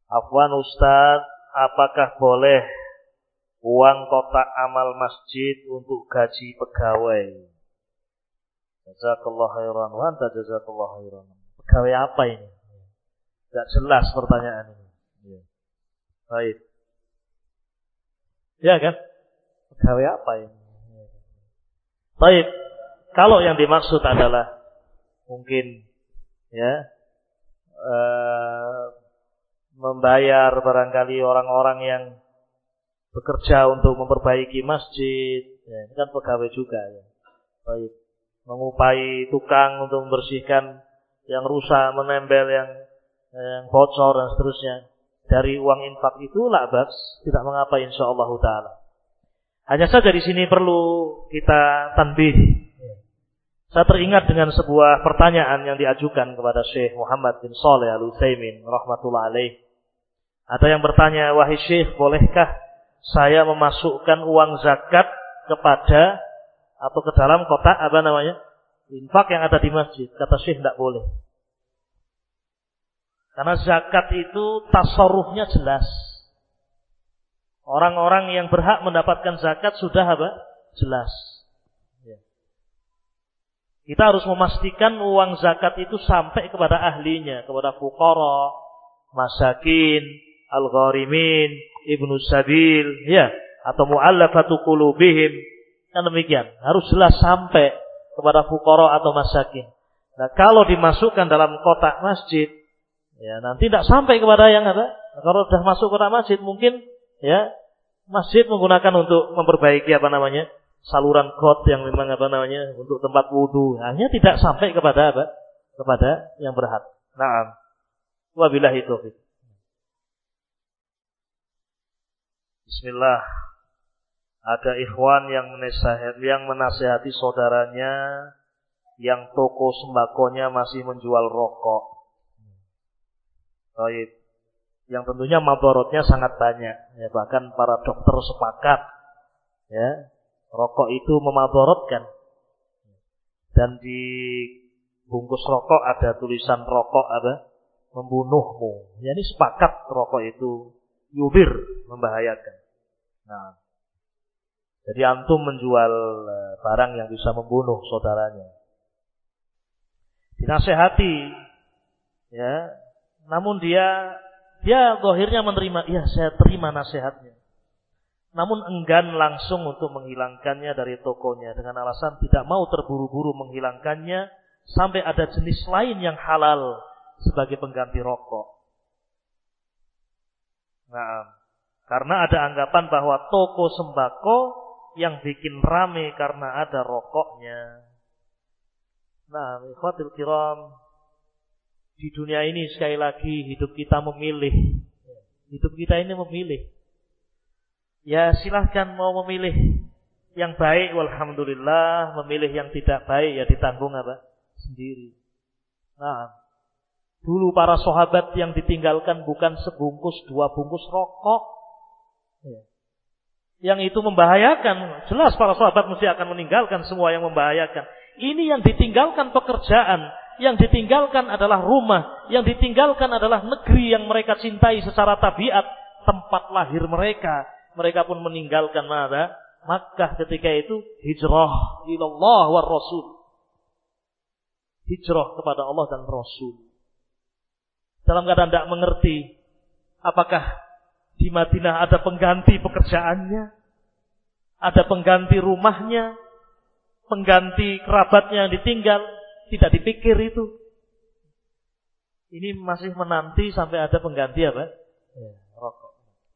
Afwan Ustaz, apakah boleh uang kotak amal masjid untuk gaji pegawai? Jazakallahu khairan wa anta jazakallahu khairan. Pegawai apa ini? Tidak jelas pertanyaan ini. Ya. Baik. Ya kan? Pegawai apa ini? Baik. Kalau yang dimaksud adalah mungkin ya membayar barangkali orang-orang yang bekerja untuk memperbaiki masjid, ya, ini kan pegawai juga ya. Baik. Mengupayi tukang untuk membersihkan yang rusak, menempel yang bocor dan seterusnya. Dari uang infak itu la bas, tidak mengapa insyaallah taala. Hanya saja di sini perlu kita tanbih. Saya teringat dengan sebuah pertanyaan yang diajukan kepada Syekh Muhammad bin Shalih Al-Utsaimin rahmatullah alaih. Ada yang bertanya, wahai Syekh, bolehkah saya memasukkan uang zakat kepada atau ke dalam kotak infak yang ada di masjid? Kata Syekh, tidak boleh. Karena zakat itu tasarrufnya jelas. Orang-orang yang berhak mendapatkan zakat sudah jelas. Ya. Kita harus memastikan uang zakat itu sampai kepada ahlinya, kepada fuqara, masakin, al-gharimin, ibnu sabil, ya, atau mu'allafatu qulubihim. Kan demikian, harus jelas sampai kepada fuqara atau masakin. Nah, kalau dimasukkan dalam kotak masjid, ya nanti tidak sampai kepada yang ada. Kalau sudah masuk kotak masjid, mungkin ya masjid menggunakan untuk memperbaiki saluran got yang memang untuk tempat wudu. Hanya tidak sampai kepada kepada yang berhak. Naam. Wabillahi taufiq. Bismillah. Ada ikhwan yang menasihati saudaranya yang toko sembakonya masih menjual rokok. Baik. Yang tentunya madharatnya sangat banyak. Ya, bahkan para dokter sepakat ya, rokok itu memadharatkan. Dan di bungkus rokok ada tulisan rokok membunuhmu. Ya, ini sepakat rokok itu yudir, membahayakan. Nah, jadi antum menjual barang yang bisa membunuh saudaranya. Dinasehati ya, namun dia zahirnya menerima, iya saya terima nasihatnya. Namun enggan langsung untuk menghilangkannya dari tokonya dengan alasan tidak mau terburu-buru menghilangkannya sampai ada jenis lain yang halal sebagai pengganti rokok. Nah, karena ada anggapan bahwa toko sembako yang bikin rame karena ada rokoknya. Nah, ikhwatul kiram, di dunia ini sekali lagi hidup kita memilih. Hidup kita ini memilih. Ya silahkan mau memilih yang baik, walhamdulillah. Memilih yang tidak baik ya ditanggung sendiri. Nah, dulu para sahabat yang ditinggalkan bukan sebungkus, 2 bungkus rokok. Ya. Yang itu membahayakan. Jelas para sahabat mesti akan meninggalkan semua yang membahayakan. Ini yang ditinggalkan pekerjaan. Yang ditinggalkan adalah rumah. Yang ditinggalkan adalah negeri yang mereka cintai secara tabiat. Tempat lahir mereka. Mereka pun meninggalkan Makkah ketika itu. Hijrah ilallah wa rasul. Hijrah kepada Allah dan Rasul. Dalam keadaan tidak mengerti. Apakah di Madinah ada pengganti pekerjaannya? Ada pengganti rumahnya? Pengganti kerabatnya yang ditinggal? Tidak dipikir itu. Ini masih menanti sampai ada pengganti rokok.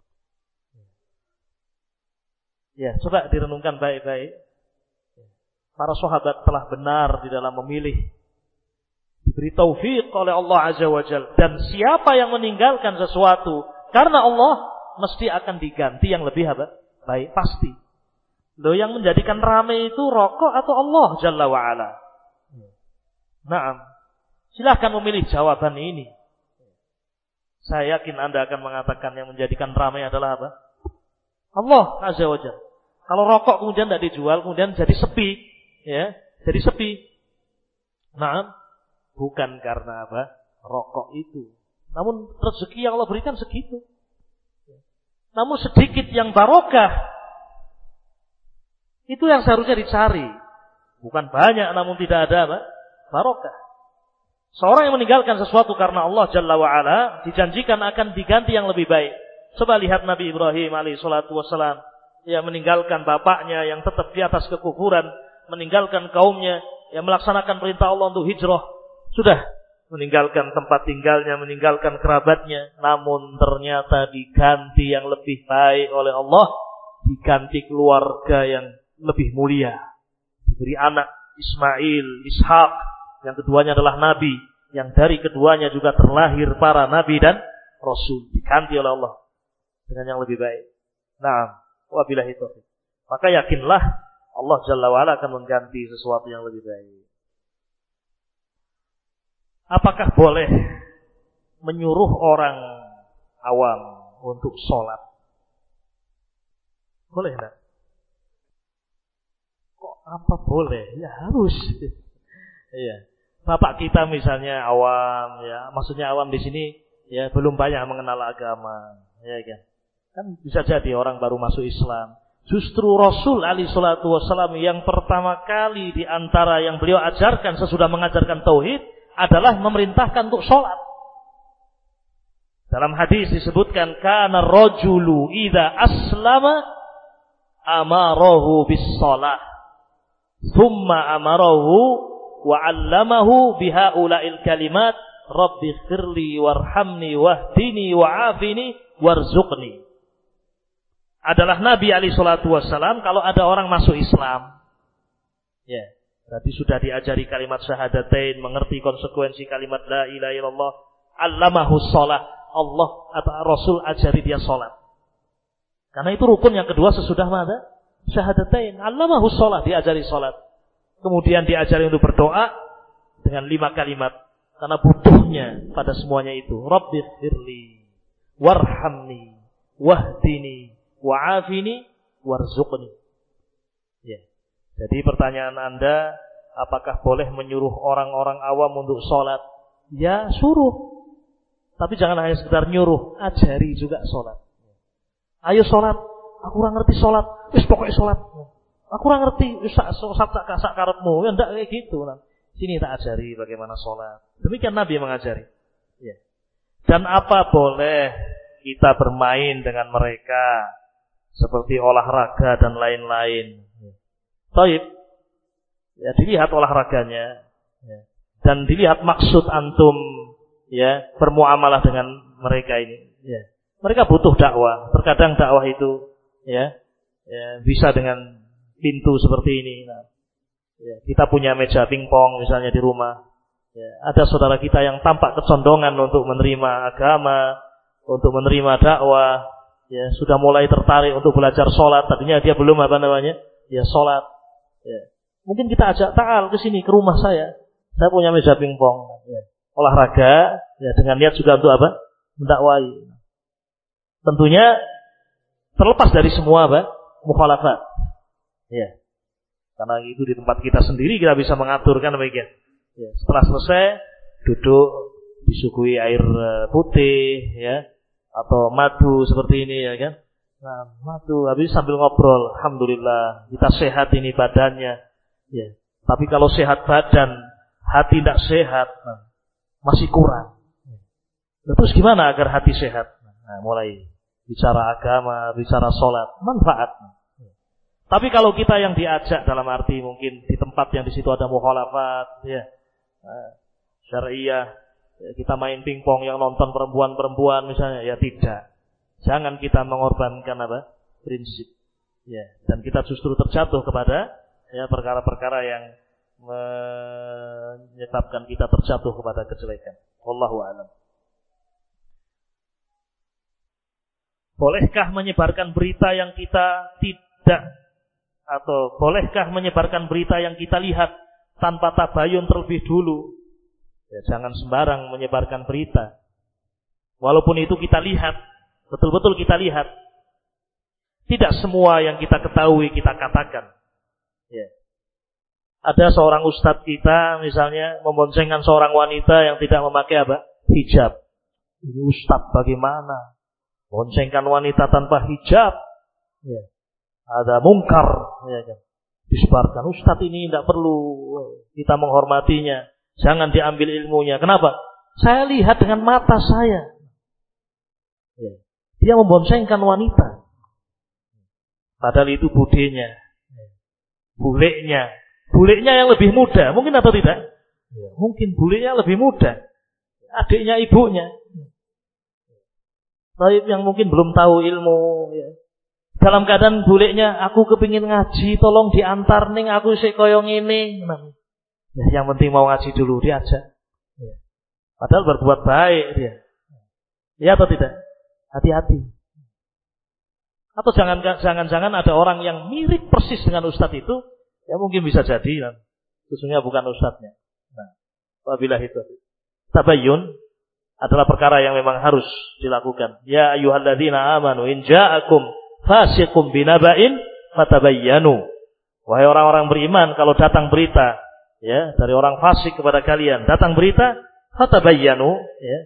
Ya, coba direnungkan baik-baik. Para sahabat telah benar di dalam memilih. Diberi taufik oleh Allah Azza wa Jalla. Dan siapa yang meninggalkan sesuatu karena Allah, mesti akan diganti yang lebih baik. Pasti. Loh, yang menjadikan ramai itu rokok atau Allah Jalla wa Ala? Naam. Silahkan memilih jawaban ini. Saya yakin Anda akan mengatakan yang menjadikan ramai adalah Allah Azza wa Jalla. Kalau rokok kemudian tidak dijual, kemudian jadi sepi, ya, jadi sepi. Naam. Bukan karena rokok itu. Namun rezeki yang Allah berikan segitu. Namun sedikit yang barokah, itu yang seharusnya dicari. Bukan banyak namun tidak ada apa? Barokah. Seorang yang meninggalkan sesuatu karena Allah Jalla wa'ala dijanjikan akan diganti yang lebih baik. Coba lihat Nabi Ibrahim alaihi salatu wassalam. Yang meninggalkan bapaknya yang tetap di atas kekufuran. Meninggalkan kaumnya yang melaksanakan perintah Allah untuk hijrah. Sudah meninggalkan tempat tinggalnya, meninggalkan kerabatnya. Namun ternyata diganti yang lebih baik oleh Allah. Diganti keluarga yang lebih mulia. Diberi anak Ismail, Ishak. Yang keduanya adalah Nabi. Yang dari keduanya juga terlahir para Nabi dan Rasul. Diganti oleh Allah dengan yang lebih baik. Nah, wabillahi taufiq. Maka yakinlah Allah Jalla wa'ala akan mengganti sesuatu yang lebih baik. Apakah boleh menyuruh orang awam untuk sholat? Boleh enggak? Kok apa boleh? Ya harus. Iya. Bapak kita misalnya awam, ya, maksudnya awam di sini ya belum banyak mengenal agama, ya kan? Kan bisa jadi orang baru masuk Islam. Justru Rasul alaihi salatu wassalam yang pertama kali di antara yang beliau ajarkan sesudah mengajarkan tauhid adalah memerintahkan untuk sholat. Dalam hadis disebutkan kana rajulu idza aslama amarahu bis shalah, thumma amarahu wa 'allamahu bihaula'il kalimat rabbighfirli warhamni wahdini wa'afini warzuqni. Adalah Nabi alaihi salatu wassalam kalau ada orang masuk Islam, ya, berarti sudah diajari kalimat syahadatain, mengerti konsekuensi kalimat la ilaha illallah, 'allamahu shalah, Allah atau Rasul ajari dia salat. Karena itu rukun yang kedua sesudah mana? Syahadatain, 'allamahu shalah, diajari salat. Kemudian diajari untuk berdoa dengan 5 kalimat. Karena butuhnya pada semuanya itu. Rabbighfirli, warhamni, wahdini, wa'afini, warzuqni. Ya. Jadi pertanyaan Anda, apakah boleh menyuruh orang-orang awam untuk sholat? Ya, suruh. Tapi jangan hanya sekedar nyuruh, ajari juga sholat. Ayo sholat, aku kurang ngerti sholat. Wis pokoknya sholat. Aku kurang ngerti, sak karepmu, ya ndak kayak gitu. Nah, sini tak ajari bagaimana sholat. Demikian Nabi mengajari. Ya. Dan apa boleh kita bermain dengan mereka seperti olahraga dan lain-lain. Taib, ya dilihat olahraganya, ya. Dan dilihat maksud antum, ya bermuamalah dengan mereka ini. Ya. Mereka butuh dakwah. Terkadang dakwah itu, ya bisa dengan pintu seperti ini. Nah, ya, kita punya meja pingpong misalnya di rumah. Ya, ada saudara kita yang tampak kecondongan untuk menerima agama, untuk menerima dakwah. Ya, sudah mulai tertarik untuk belajar sholat. Tadinya dia belum ya sholat. Ya. Mungkin kita ajak ta'al ke sini ke rumah saya. Saya punya meja pingpong. Ya. Olahraga, ya dengan niat juga untuk apa? Mendakwai. Tentunya terlepas dari semua mukhalafat. Ya, karena itu di tempat kita sendiri kita bisa mengatur kan demikian. Ya, setelah selesai duduk disuguhi air putih, ya, atau madu seperti ini ya kan. Nah, madu habis sambil ngobrol, alhamdulillah kita sehat ini badannya. Ya, tapi kalau sehat badan, hati tidak sehat, nah, masih kurang. Nah, terus gimana agar hati sehat? Nah, mulai bicara agama, bicara sholat, manfaat. Tapi kalau kita yang diajak dalam arti mungkin di tempat yang di situ ada mukhalafat, ya, syariah, ya, kita main pingpong yang nonton perempuan-perempuan misalnya, ya tidak. Jangan kita mengorbankan prinsip, ya, dan kita justru terjatuh kepada ya perkara-perkara yang menyebabkan kita terjatuh kepada kejelekan. Wallahu a'lam. Bolehkah menyebarkan berita yang kita tidak, atau bolehkah menyebarkan berita yang kita lihat tanpa tabayun terlebih dulu? Ya, jangan sembarang menyebarkan berita. Walaupun itu kita lihat, betul-betul kita lihat. Tidak semua yang kita ketahui kita katakan. Ya. Ada seorang ustadz kita misalnya memboncengkan seorang wanita yang tidak memakai hijab. Ini ustadz bagaimana? Boncengkan wanita tanpa hijab. Ya. Ada mungkar. Ya, kan? Disebarkan. Ustadz ini tidak perlu kita menghormatinya. Jangan diambil ilmunya. Kenapa? Saya lihat dengan mata saya. Ya. Dia memboncengkan wanita. Padahal itu budenya. Buleknya. Buleknya yang lebih muda. Mungkin atau tidak? Ya, mungkin buleknya lebih muda. Adiknya ibunya. Taib yang mungkin belum tahu ilmu. Ya. Dalam keadaan buleknya, aku kepingin ngaji, tolong diantar ning, aku sik koyo ngene. Ya, yang penting mau ngaji dulu, diajak. Ya. Padahal berbuat baik dia. Ya atau tidak? Hati-hati. Atau jangan-jangan ada orang yang mirip persis dengan ustadz itu, ya mungkin bisa jadi, sesungguhnya bukan ustadznya. Nah, wabillahi taufiq. Tabayyun adalah perkara yang memang harus dilakukan. Ya ayyuhalladzina amanu in ja'akum fasiqun binaba'in fatabayyanu. Wahai orang-orang beriman, kalau datang berita ya dari orang fasik kepada kalian, datang berita fatabayyanu, ya.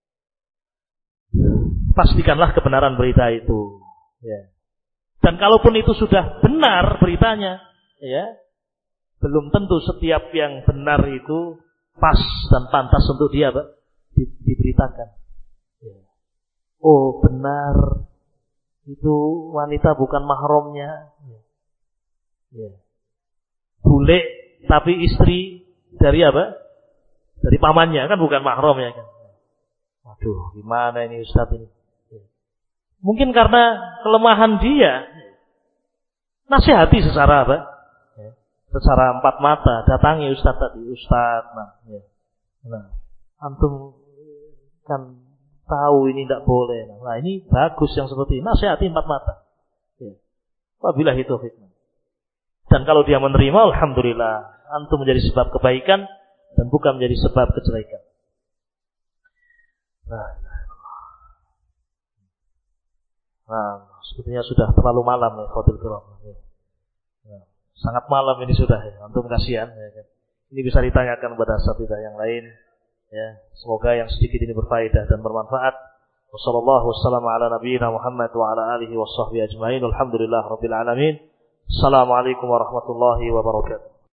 Pastikanlah kebenaran berita itu, ya. Dan kalaupun itu sudah benar beritanya, ya, belum tentu setiap yang benar itu pas dan pantas untuk dia diberitakan. Ya. Oh benar, itu wanita bukan mahramnya. Ya. Bule tapi istri dari apa? Dari pamannya, kan bukan mahramnya kan. Waduh, gimana ini Ustaz ini? Ya. Mungkin karena kelemahan dia, nasihati secara apa? Ya. Secara empat mata, datangi Ustaz tadi, Ustaz. Nah, antum kan tahu ini tidak boleh. Nah, ini bagus yang seperti ini. Nasihati empat mata. Ya. Wabillahi taufiq. Dan kalau dia menerima, alhamdulillah, antum menjadi sebab kebaikan dan bukan menjadi sebab kejelekan. Nah, sepertinya sudah terlalu malam ya, Fadil Kiram. Nah, sangat malam ini sudah ya, antum kasihan. Ya. Ini bisa ditanyakan kepada asatidzah yang lain. Ya, semoga yang sedikit ini berfaedah dan bermanfaat. Wassallallahu wassalamu ala nabiyyina Muhammad wa ala alihi washabbihi ajmain. Alhamdulillah rabbil alamin. Assalamualaikum warahmatullahi wabarakatuh.